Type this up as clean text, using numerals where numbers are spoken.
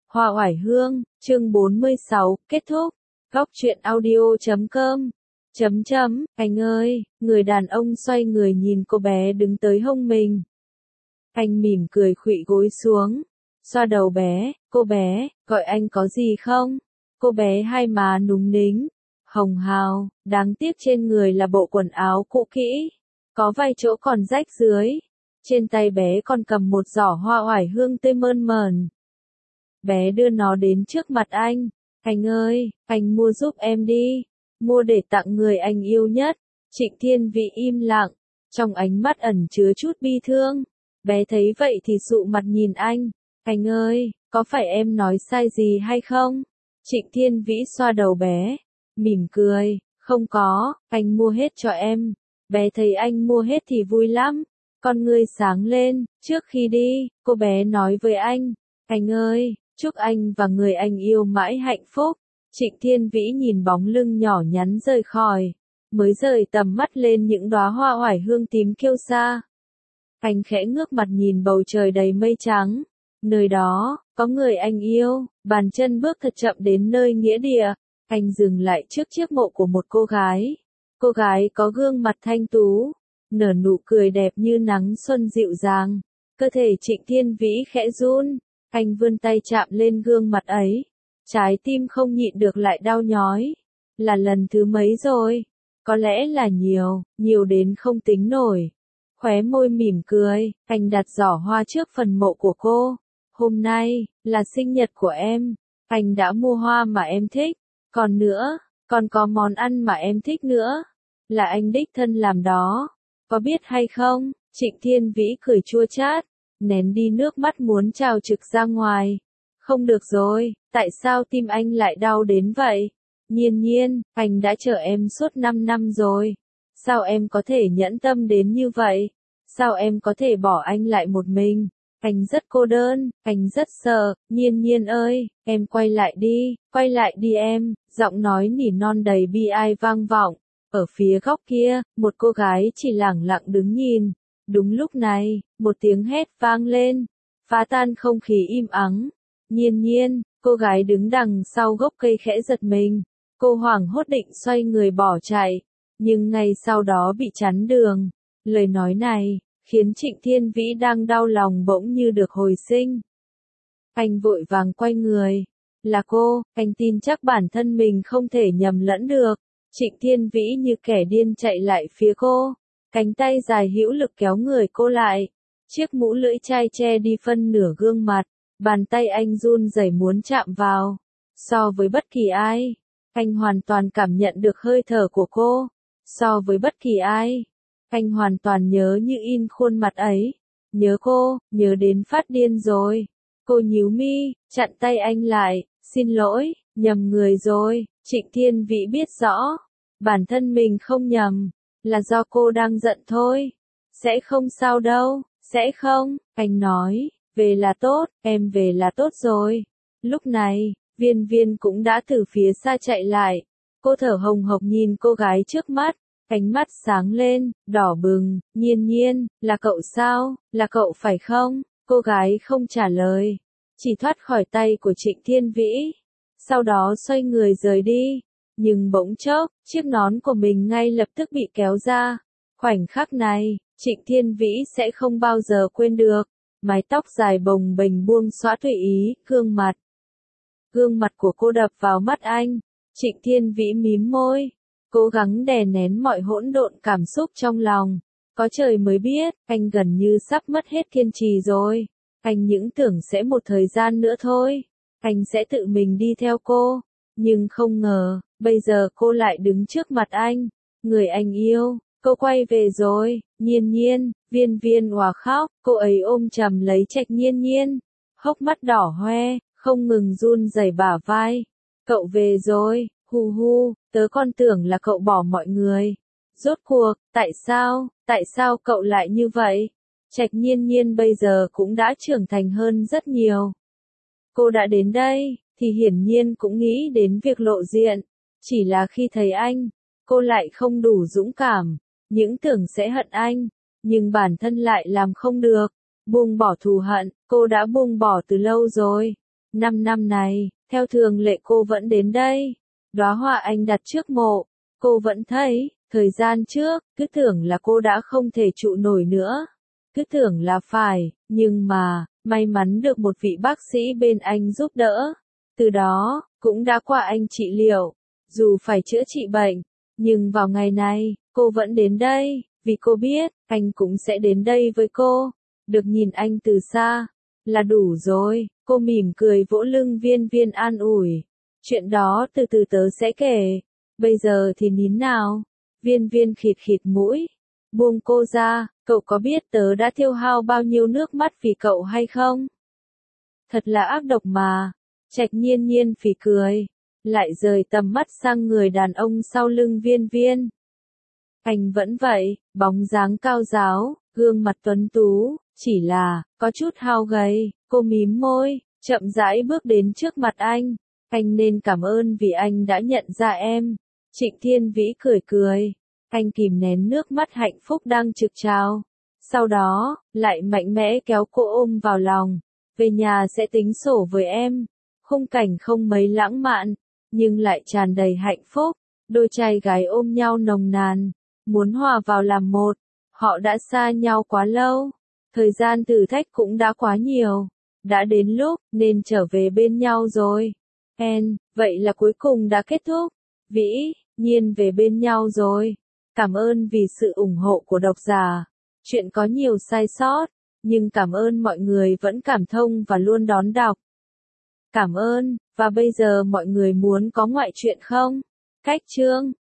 Hoa oải hương, chương 46, kết thúc. Góc truyện audio.com. Anh ơi, người đàn ông xoay người nhìn cô bé đứng tới hông mình. Anh mỉm cười khuỵu gối xuống, xoa đầu bé, cô bé, gọi anh có gì không? Cô bé hai má núng nính, hồng hào, đáng tiếc trên người là bộ quần áo cũ kỹ, có vài chỗ còn rách dưới. Trên tay bé còn cầm một giỏ hoa oải hương tươi mơn mởn. Bé đưa nó đến trước mặt anh. Anh ơi, anh mua giúp em đi. Mua để tặng người anh yêu nhất. Trịnh Thiên Vĩ im lặng, trong ánh mắt ẩn chứa chút bi thương. Bé thấy vậy thì sụ mặt nhìn anh. Anh ơi, có phải em nói sai gì hay không? Trịnh Thiên Vĩ xoa đầu bé, mỉm cười. Không có, anh mua hết cho em. Bé thấy anh mua hết thì vui lắm. Con ngươi sáng lên. Trước khi đi, cô bé nói với anh. Anh ơi, chúc anh và người anh yêu mãi hạnh phúc. Trịnh Thiên Vĩ nhìn bóng lưng nhỏ nhắn rời khỏi, mới rời tầm mắt lên những đóa hoa oải hương tím kiêu sa. Anh khẽ ngước mặt nhìn bầu trời đầy mây trắng. Nơi đó, có người anh yêu. Bàn chân bước thật chậm đến nơi nghĩa địa. Anh dừng lại trước chiếc mộ của một cô gái. Cô gái có gương mặt thanh tú, nở nụ cười đẹp như nắng xuân dịu dàng. Cơ thể Trịnh Thiên Vĩ khẽ run. Anh vươn tay chạm lên gương mặt ấy. Trái tim không nhịn được lại đau nhói. Là lần thứ mấy rồi? Có lẽ là nhiều đến không tính nổi. Khóe môi mỉm cười, anh đặt giỏ hoa trước phần mộ của cô. Hôm nay, là sinh nhật của em. Anh đã mua hoa mà em thích. Còn nữa, còn có món ăn mà em thích nữa. Là anh đích thân làm đó. Có biết hay không? Trịnh Thiên Vĩ cười chua chát, nén đi nước mắt muốn trào trực ra ngoài. Không được rồi, tại sao tim anh lại đau đến vậy? Nhiên, anh đã chờ em suốt 5 năm rồi. Sao em có thể nhẫn tâm đến như vậy? Sao em có thể bỏ anh lại một mình? Anh rất cô đơn, anh rất sợ. Nhiên ơi, em quay lại đi em. Giọng nói nỉ non đầy bi ai vang vọng. Ở phía góc kia, một cô gái chỉ lẳng lặng đứng nhìn. Đúng lúc này, một tiếng hét vang lên, phá tan không khí im ắng. Nhiên, cô gái đứng đằng sau gốc cây khẽ giật mình. Cô hoảng hốt định xoay người bỏ chạy, nhưng ngay sau đó bị chắn đường. Lời nói này, khiến Trịnh Thiên Vĩ đang đau lòng bỗng như được hồi sinh. Anh vội vàng quay người. Là cô, anh tin chắc bản thân mình không thể nhầm lẫn được. Trịnh Thiên Vĩ như kẻ điên chạy lại phía cô. Cánh tay dài hữu lực kéo người cô lại. Chiếc mũ lưỡi chai che đi phân nửa gương mặt. Bàn tay anh run rẩy muốn chạm vào. So với bất kỳ ai, anh hoàn toàn cảm nhận được hơi thở của cô. So với bất kỳ ai, anh hoàn toàn nhớ như in khuôn mặt ấy. Nhớ cô, nhớ đến phát điên rồi. Cô nhíu mi, chặn tay anh lại. Xin lỗi, nhầm người rồi. Trịnh Thiên Vĩ biết rõ, bản thân mình không nhầm. Là do cô đang giận thôi. Sẽ không sao đâu, sẽ không, anh nói. Về là tốt, em về là tốt rồi. Lúc này, Viên cũng đã từ phía xa chạy lại. Cô thở hồng hộc nhìn cô gái trước mắt, ánh mắt sáng lên, đỏ bừng. Nhiên, là cậu sao, là cậu phải không? Cô gái không trả lời, chỉ thoát khỏi tay của Trịnh Thiên Vĩ. Sau đó xoay người rời đi. Nhưng bỗng chốc, chiếc nón của mình ngay lập tức bị kéo ra. Khoảnh khắc này, Trịnh Thiên Vĩ sẽ không bao giờ quên được. Mái tóc dài bồng bềnh buông xõa tùy ý, gương mặt của cô đập vào mắt anh. Trịnh Thiên Vĩ mím môi, cố gắng đè nén mọi hỗn độn cảm xúc trong lòng. Có trời mới biết, anh gần như sắp mất hết kiên trì rồi. Anh những tưởng sẽ một thời gian nữa thôi, anh sẽ tự mình đi theo cô. Nhưng không ngờ, bây giờ cô lại đứng trước mặt anh. Người anh yêu, cô quay về rồi. Nhiên, Viên òa khóc, cô ấy ôm chầm lấy Trạch Nhiên, hốc mắt đỏ hoe, không ngừng run rẩy bả vai. Cậu về rồi, hu, tớ còn tưởng là cậu bỏ mọi người. Rốt cuộc, tại sao cậu lại như vậy? Trạch Nhiên bây giờ cũng đã trưởng thành hơn rất nhiều. Cô đã đến đây, thì hiển nhiên cũng nghĩ đến việc lộ diện. Chỉ là khi thấy anh, cô lại không đủ dũng cảm. Những tưởng sẽ hận anh, nhưng bản thân lại làm không được. Buông bỏ thù hận, cô đã buông bỏ từ lâu rồi. Năm này, theo thường lệ cô vẫn đến đây. Đóa hoa anh đặt trước mộ, cô vẫn thấy, thời gian trước, cứ tưởng là cô đã không thể trụ nổi nữa. Cứ tưởng là phải, nhưng mà, may mắn được một vị bác sĩ bên anh giúp đỡ. Từ đó, cũng đã qua anh trị liệu, dù phải chữa trị bệnh. Nhưng vào ngày này, cô vẫn đến đây, vì cô biết, anh cũng sẽ đến đây với cô. Được nhìn anh từ xa, là đủ rồi, cô mỉm cười vỗ lưng Viên Viên an ủi. Chuyện đó từ từ tớ sẽ kể, bây giờ thì nín nào. Viên Viên khịt khịt mũi, buông cô ra, cậu có biết tớ đã tiêu hao bao nhiêu nước mắt vì cậu hay không? Thật là ác độc mà. Trạch Nhiên Nhiên phì cười, lại rời tầm mắt sang người đàn ông sau lưng Viên Viên. Anh vẫn vậy, bóng dáng cao ráo, gương mặt tuấn tú, chỉ là, có chút hao gầy. Cô mím môi, chậm rãi bước đến trước mặt anh. Anh nên cảm ơn vì anh đã nhận ra em. Trịnh Thiên Vĩ cười cười. Anh kìm nén nước mắt hạnh phúc đang trực trào. Sau đó, lại mạnh mẽ kéo cô ôm vào lòng. Về nhà sẽ tính sổ với em. Khung cảnh không mấy lãng mạn, nhưng lại tràn đầy hạnh phúc. Đôi trai gái ôm nhau nồng nàn, muốn hòa vào làm một. Họ đã xa nhau quá lâu. Thời gian thử thách cũng đã quá nhiều. Đã đến lúc, nên trở về bên nhau rồi. Vậy là cuối cùng đã kết thúc. Vĩ, Nhiên về bên nhau rồi. Cảm ơn vì sự ủng hộ của độc giả. Chuyện có nhiều sai sót, nhưng cảm ơn mọi người vẫn cảm thông và luôn đón đọc. Cảm ơn, và bây giờ mọi người muốn có ngoại truyện không? Cách chương